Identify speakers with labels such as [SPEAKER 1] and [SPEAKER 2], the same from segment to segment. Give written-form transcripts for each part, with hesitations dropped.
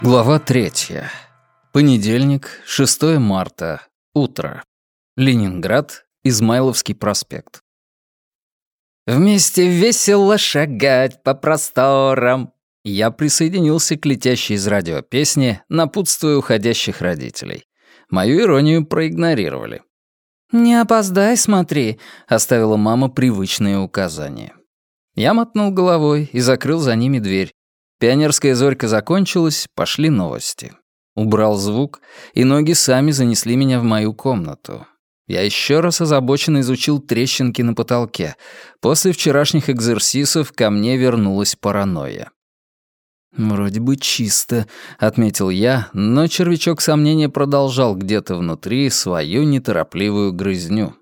[SPEAKER 1] Глава 3. Понедельник, 6 марта. Утро. Ленинград, Измайловский проспект. «Вместе весело шагать по просторам». Я присоединился к летящей из радио песне, напутствуя уходящих родителей. Мою иронию проигнорировали. «Не опоздай, смотри», — оставила мама привычные указания. Я мотнул головой и закрыл за ними дверь. Пионерская зорька закончилась, пошли новости. Убрал звук, и ноги сами занесли меня в мою комнату. Я еще раз озабоченно изучил трещинки на потолке. После вчерашних экзерсисов ко мне вернулась паранойя. «Вроде бы чисто», — отметил я, но червячок сомнения продолжал где-то внутри свою неторопливую грызню.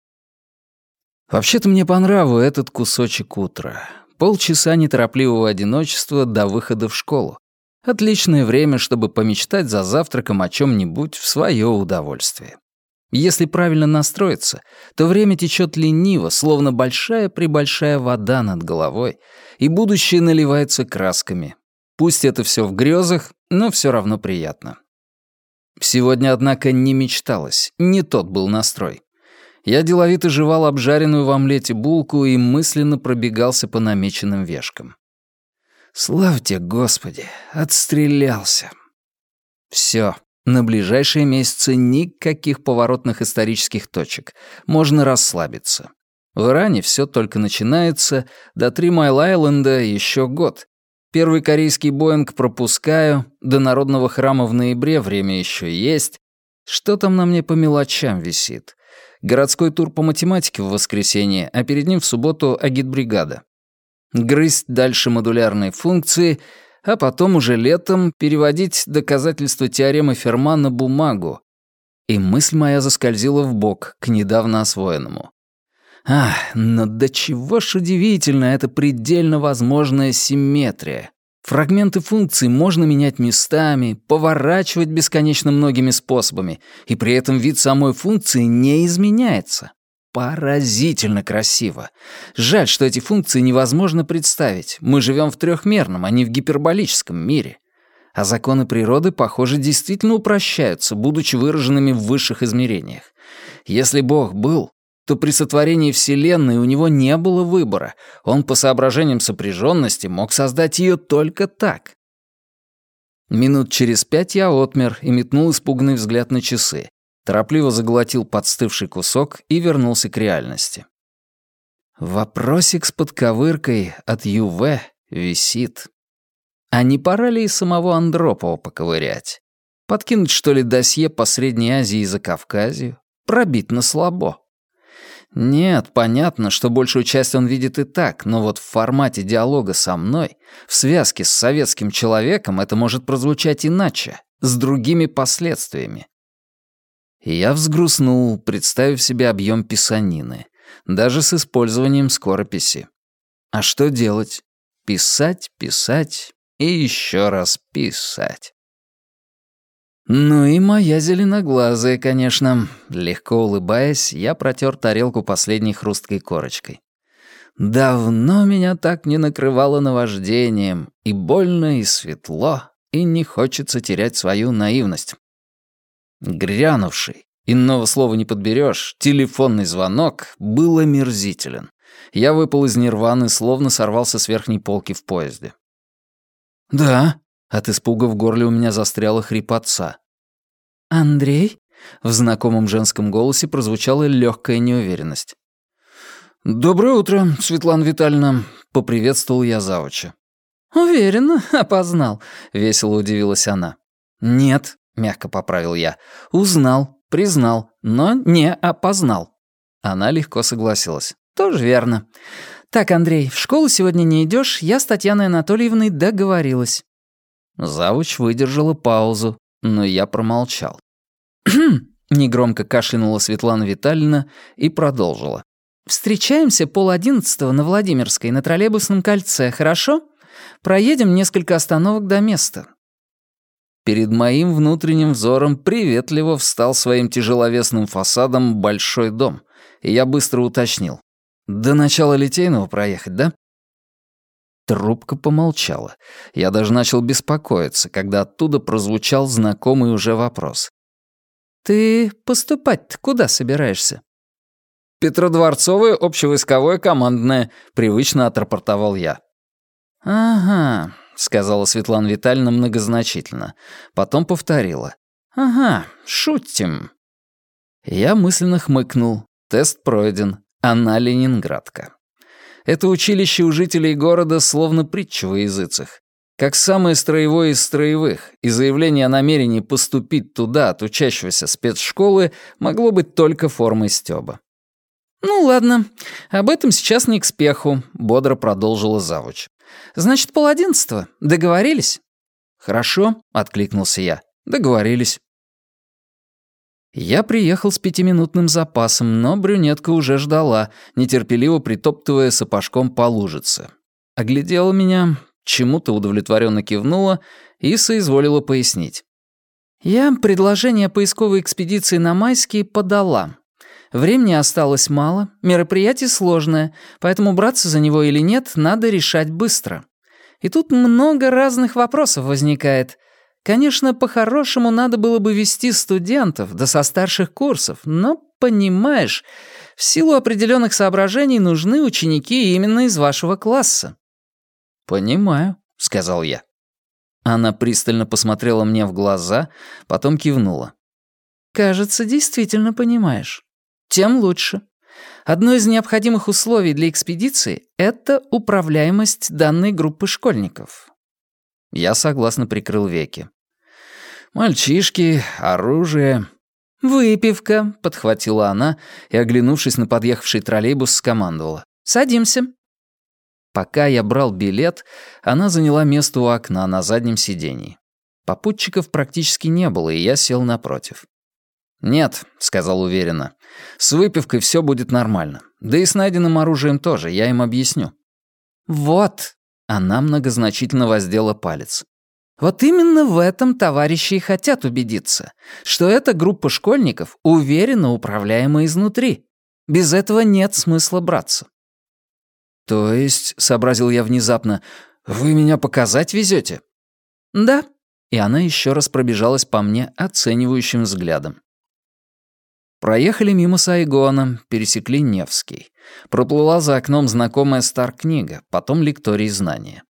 [SPEAKER 1] Вообще-то мне по нраву этот кусочек утра. Полчаса неторопливого одиночества до выхода в школу. Отличное время, чтобы помечтать за завтраком о чем-нибудь в свое удовольствие. Если правильно настроиться, то время течет лениво, словно большая-пребольшая вода над головой, и будущее наливается красками. Пусть это все в грезах, но все равно приятно. Сегодня, однако, не мечталось, не тот был настрой. Я деловито жевал обжаренную в омлете булку и мысленно пробегался по намеченным вешкам. Славьте, Господи, отстрелялся. Все, на ближайшие месяцы никаких поворотных исторических точек. Можно расслабиться. В Иране все только начинается, до Три Майл-Айленда еще год. Первый корейский Боинг пропускаю, до Народного храма в ноябре время еще есть. Что там на мне по мелочам висит? Городской тур по математике в воскресенье, а перед ним в субботу агитбригада. Грызть дальше модулярные функции, а потом уже летом переводить доказательства теоремы Ферма на бумагу. И мысль моя заскользила вбок к недавно освоенному. Но до чего ж удивительно эта предельно возможная симметрия. Фрагменты функций можно менять местами, поворачивать бесконечно многими способами, и при этом вид самой функции не изменяется. Поразительно красиво. Жаль, что эти функции невозможно представить. Мы живем в трехмерном, а не в гиперболическом мире. А законы природы, похоже, действительно упрощаются, будучи выраженными в высших измерениях. Если Бог был, то при сотворении Вселенной у него не было выбора. Он по соображениям сопряженности мог создать ее только так. Минут через 5 я отмер и метнул испуганный взгляд на часы. Торопливо заглотил подстывший кусок и вернулся к реальности. Вопросик с подковыркой от ЮВ висит. А не пора ли и самого Андропова поковырять? Подкинуть, что ли, досье по Средней Азии и Закавказью? Пробить на слабо. Нет, понятно, что большую часть он видит и так, но вот в формате диалога со мной, в связке с советским человеком, это может прозвучать иначе, с другими последствиями. И я взгрустнул, представив себе объем писанины, даже с использованием скорописи. А что делать? Писать, писать и еще раз писать. Ну и моя зеленоглазая, конечно. Легко улыбаясь, я протер тарелку последней хрусткой корочкой. Давно меня так не накрывало наваждением, и больно, и светло, и не хочется терять свою наивность. Грянувший, иного слова не подберешь, телефонный звонок был омерзителен. Я выпал из нирваны, словно сорвался с верхней полки в поезде. «Да», — от испуга в горле у меня застряла хрипотца. «Андрей?» — в знакомом женском голосе прозвучала легкая неуверенность. «Доброе утро, Светлана Витальевна», — поприветствовал я завуча. «Уверена, опознал», — весело удивилась она. «Нет», — мягко поправил я, — «узнал, признал, но не опознал». Она легко согласилась. «Тоже верно. Так, Андрей, в школу сегодня не идешь, я с Татьяной Анатольевной договорилась». Завуч выдержала паузу, но я промолчал. Негромко кашлянула Светлана Витальевна и продолжила. «Встречаемся 10:30 на Владимирской, на троллейбусном кольце, хорошо? Проедем несколько остановок до места». Перед моим внутренним взором приветливо встал своим тяжеловесным фасадом большой дом, и я быстро уточнил. «До начала Литейного проехать, да?» Трубка помолчала. Я даже начал беспокоиться, когда оттуда прозвучал знакомый уже вопрос. «Ты поступать-то куда собираешься?» «Петродворцовое общевойсковое командное», — привычно отрапортовал я. «Ага», — сказала Светлана Витальевна многозначительно. Потом повторила. «Ага, шутим». Я мысленно хмыкнул. Тест пройден. Она ленинградка. Это училище у жителей города словно притча во языцах. Как самое строевое из строевых, и заявление о намерении поступить туда от учащегося спецшколы могло быть только формой стёба. «Ну ладно, об этом сейчас не к спеху», — бодро продолжила завуч. «Значит, 10:30. Договорились?» «Хорошо», — откликнулся я. «Договорились». Я приехал с 5-минутным запасом, но брюнетка уже ждала, нетерпеливо притоптывая сапожком по лужице. Оглядела меня, чему-то удовлетворенно кивнула и соизволила пояснить. «Я предложение поисковой экспедиции на Майские подала. Времени осталось мало, мероприятие сложное, поэтому браться за него или нет, надо решать быстро. И тут много разных вопросов возникает. Конечно, по-хорошему надо было бы вести студентов, да со старших курсов, но, понимаешь, в силу определенных соображений нужны ученики именно из вашего класса». «Понимаю», — сказал я. Она пристально посмотрела мне в глаза, потом кивнула. «Кажется, действительно понимаешь. Тем лучше. Одно из необходимых условий для экспедиции — это управляемость данной группы школьников». Я согласно прикрыл веки. «Мальчишки, оружие...» «Выпивка», — подхватила она и, оглянувшись на подъехавший троллейбус, скомандовала. «Садимся». Пока я брал билет, она заняла место у окна на заднем сидении. Попутчиков практически не было, и я сел напротив. «Нет», — сказал уверенно, — «с выпивкой все будет нормально. Да и с найденным оружием тоже, я им объясню». «Вот», — она многозначительно воздела палец. «Вот именно в этом товарищи и хотят убедиться, что эта группа школьников уверенно управляема изнутри. Без этого нет смысла браться». «То есть», — сообразил я внезапно, — «вы меня показать везете?» «Да», — и она еще раз пробежалась по мне оценивающим взглядом. Проехали мимо Сайгона, пересекли Невский. Проплыла за окном знакомая Стар-книга, потом лекторий знания.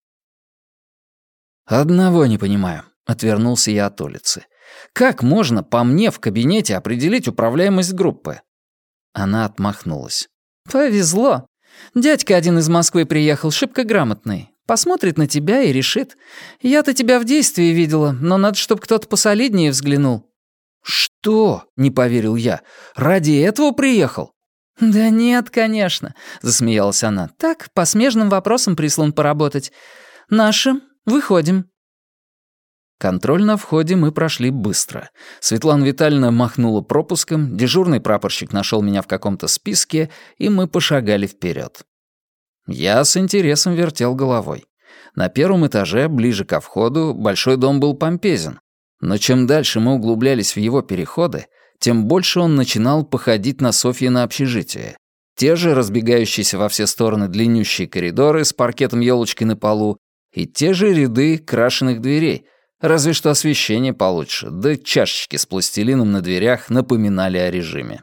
[SPEAKER 1] «Одного не понимаю», — отвернулся я от улицы. «Как можно по мне в кабинете определить управляемость группы?» Она отмахнулась. «Повезло. Дядька один из Москвы приехал, шибко грамотный. Посмотрит на тебя и решит. Я-то тебя в действии видела, но надо, чтобы кто-то посолиднее взглянул». «Что?» — не поверил я. «Ради этого приехал?» «Да нет, конечно», — засмеялась она. «Так, по смежным вопросам прислан поработать. Наши, выходим». Контроль на входе мы прошли быстро. Светлана Витальевна махнула пропуском, дежурный прапорщик нашел меня в каком-то списке, и мы пошагали вперед. Я с интересом вертел головой. На первом этаже, ближе ко входу, большой дом был помпезен. Но чем дальше мы углублялись в его переходы, тем больше он начинал походить на Софьино общежитие. Те же разбегающиеся во все стороны длиннющие коридоры с паркетом-елочкой на полу и те же ряды крашеных дверей, разве что освещение получше, да чашечки с пластилином на дверях напоминали о режиме.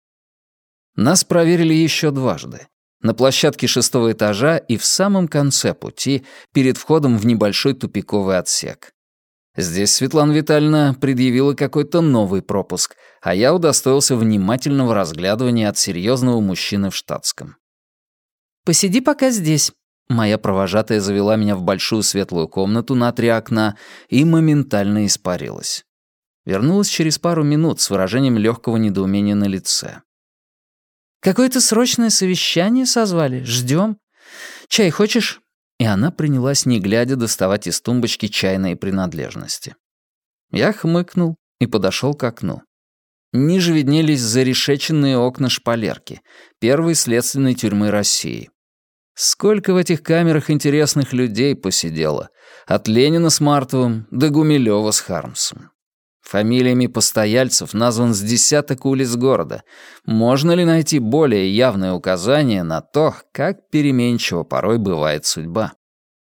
[SPEAKER 1] Нас проверили еще дважды. На площадке 6-го этажа и в самом конце пути, перед входом в небольшой тупиковый отсек. Здесь Светлана Витальевна предъявила какой-то новый пропуск, а я удостоился внимательного разглядывания от серьезного мужчины в штатском. «Посиди пока здесь». Моя провожатая завела меня в большую светлую комнату на 3 окна и моментально испарилась. Вернулась через пару минут с выражением легкого недоумения на лице. «Какое-то срочное совещание созвали? Ждем. Чай хочешь?» И она принялась, не глядя, доставать из тумбочки чайные принадлежности. Я хмыкнул и подошел к окну. Ниже виднелись зарешеченные окна шпалерки, первой следственной тюрьмы России. Сколько в этих камерах интересных людей посидело, от Ленина с Мартовым до Гумилёва с Хармсом. Фамилиями постояльцев назван с 10 улиц города. Можно ли найти более явное указание на то, как переменчива порой бывает судьба?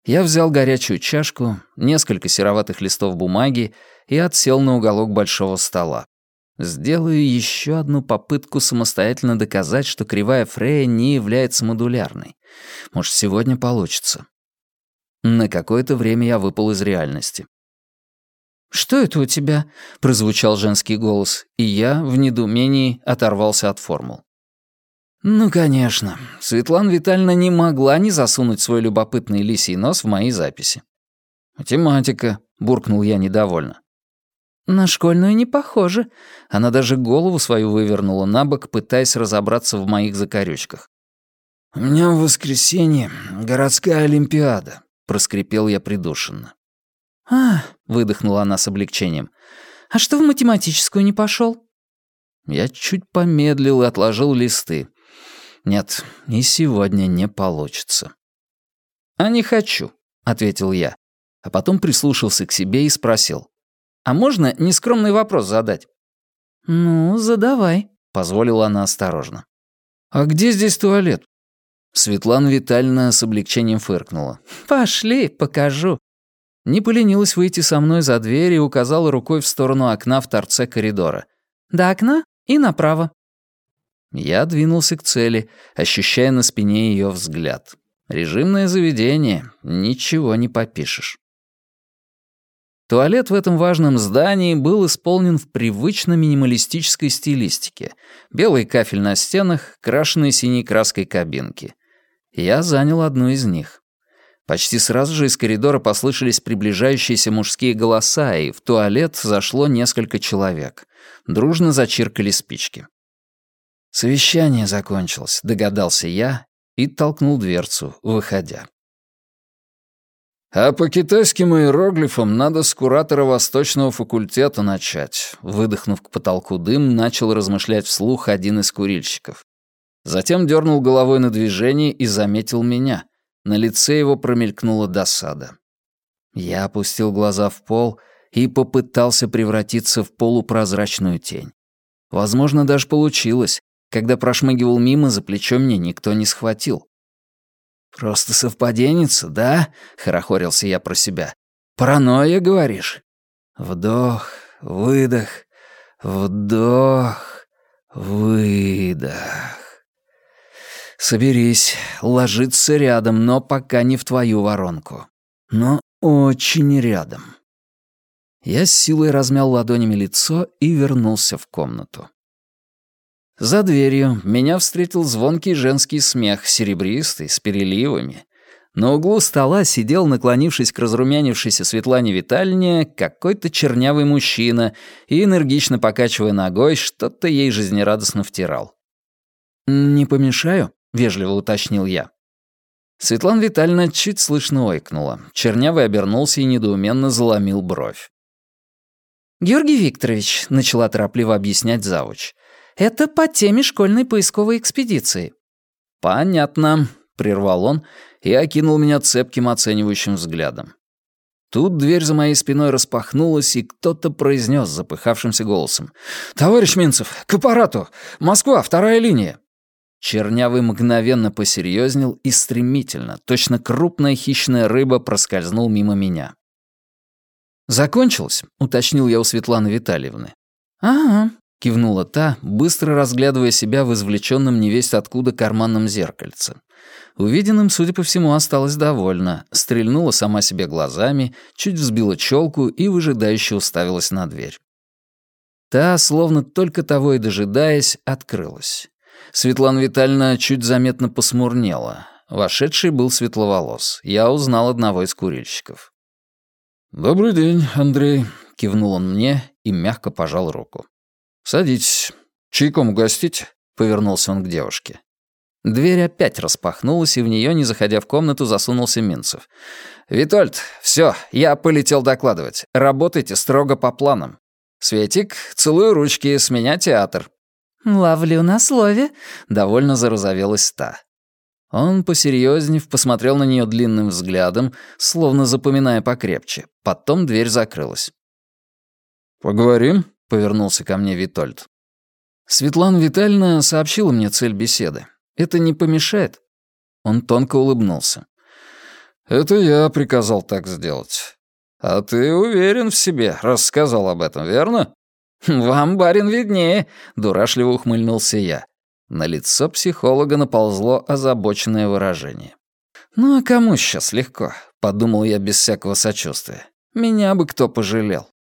[SPEAKER 1] Я взял горячую чашку, несколько сероватых листов бумаги и отсел на уголок большого стола. Сделаю еще одну попытку самостоятельно доказать, что кривая Фрея не является модулярной. Может, сегодня получится. На какое-то время я выпал из реальности. «Что это у тебя?» — прозвучал женский голос, и я в недоумении оторвался от формул. Ну, конечно, Светлана Витальевна не могла не засунуть свой любопытный лисий нос в мои записи. «Математика», — буркнул я недовольно. «На школьную не похоже». Она даже голову свою вывернула на бок, пытаясь разобраться в моих закорючках. «У меня в воскресенье городская олимпиада», — проскрипел я придушенно. Выдохнула она с облегчением. «А что в математическую не пошел?» Я чуть помедлил и отложил листы. Нет, и сегодня не получится. «А не хочу», — ответил я, а потом прислушался к себе и спросил. «А можно нескромный вопрос задать?» «Ну, задавай», — позволила она осторожно. «А где здесь туалет?» Светлана Витальевна с облегчением фыркнула. «Пошли, покажу». Не поленилась выйти со мной за дверь и указала рукой в сторону окна в торце коридора. «До окна и направо». Я двинулся к цели, ощущая на спине ее взгляд. Режимное заведение, ничего не попишешь. Туалет в этом важном здании был исполнен в привычно минималистической стилистике. Белый кафель на стенах, крашеные синей краской кабинки. Я занял одну из них. Почти сразу же из коридора послышались приближающиеся мужские голоса, и в туалет зашло несколько человек. Дружно зачиркали спички. «Совещание закончилось», — догадался я и толкнул дверцу, выходя. «А по китайским иероглифам надо с куратора Восточного факультета начать», — выдохнув к потолку дым, начал размышлять вслух один из курильщиков. Затем дернул головой на движение и заметил меня. На лице его промелькнула досада. Я опустил глаза в пол и попытался превратиться в полупрозрачную тень. Возможно, даже получилось. Когда прошмыгивал мимо, за плечо мне никто не схватил. «Просто совпаденница, да?» — хорохорился я про себя. «Паранойя, говоришь?» Вдох, выдох, вдох, выдох. Соберись, ложиться рядом, но пока не в твою воронку. Но очень рядом. Я с силой размял ладонями лицо и вернулся в комнату. За дверью меня встретил звонкий женский смех, серебристый, с переливами. На углу стола сидел, наклонившись к разрумянившейся Светлане Витальевне, какой-то чернявый мужчина и, энергично покачивая ногой, что-то ей жизнерадостно втирал. «Не помешаю?» — вежливо уточнил я. Светлана Витальевна чуть слышно ойкнула. Чернявый обернулся и недоуменно заломил бровь. «Георгий Викторович», — начала торопливо объяснять завуч, «это по теме школьной поисковой экспедиции». «Понятно», — прервал он и окинул меня цепким оценивающим взглядом. Тут дверь за моей спиной распахнулась, и кто-то произнес запыхавшимся голосом. «Товарищ Минцев, к аппарату! Москва, 2-я линия!» Чернявый мгновенно посерьезнел и стремительно, точно крупная хищная рыба, проскользнул мимо меня. «Закончилось?» — уточнил я у Светланы Витальевны. «Ага», — кивнула та, быстро разглядывая себя в извлеченном невесть откуда карманном зеркальце. Увиденным, судя по всему, осталась довольна, стрельнула сама себе глазами, чуть взбила челку и выжидающе уставилась на дверь. Та, словно только того и дожидаясь, открылась. Светлана Витальевна чуть заметно посмурнела. Вошедший был светловолос. Я узнал одного из курильщиков. «Добрый день, Андрей», — кивнул он мне и мягко пожал руку. «Садитесь. Чайком угостить?» — повернулся он к девушке. Дверь опять распахнулась, и в нее, не заходя в комнату, засунулся Минцев. «Витольд, все, я полетел докладывать. Работайте строго по планам. Светик, целую ручки, с меня театр».
[SPEAKER 2] «Ловлю на слове», —
[SPEAKER 1] довольно зарозовелась та. Он, посерьезнев, посмотрел на нее длинным взглядом, словно запоминая покрепче. Потом дверь закрылась. «Поговорим?» — повернулся ко мне Витольд. Светлана Витальевна сообщила мне цель беседы. Это не помешает?» Он тонко улыбнулся. «Это я приказал так сделать. А ты уверен в себе, раз сказал об этом, верно?» «Вам, барин, виднее», — дурашливо ухмыльнулся я. На лицо психолога наползло озабоченное выражение. «Ну а кому сейчас легко?» — подумал я без всякого сочувствия. «Меня бы кто пожалел».